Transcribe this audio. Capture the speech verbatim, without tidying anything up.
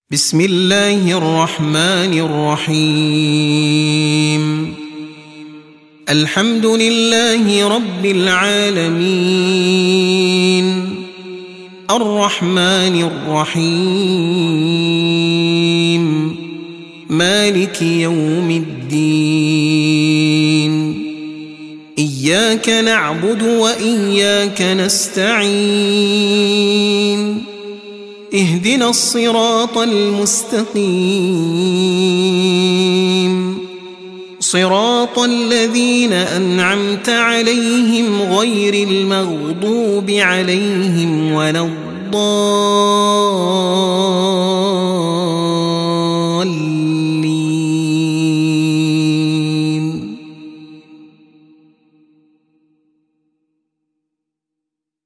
بسم الله الرحمن الرحيم. الحمد لله رب العالمين، الرحمن الرحيم، مالك يوم الدين. إياك نعبد وإياك نستعين. اهدنا الصراط المستقيم، صراط الذين أنعمت عليهم غير المغضوب عليهم ولا الضالين.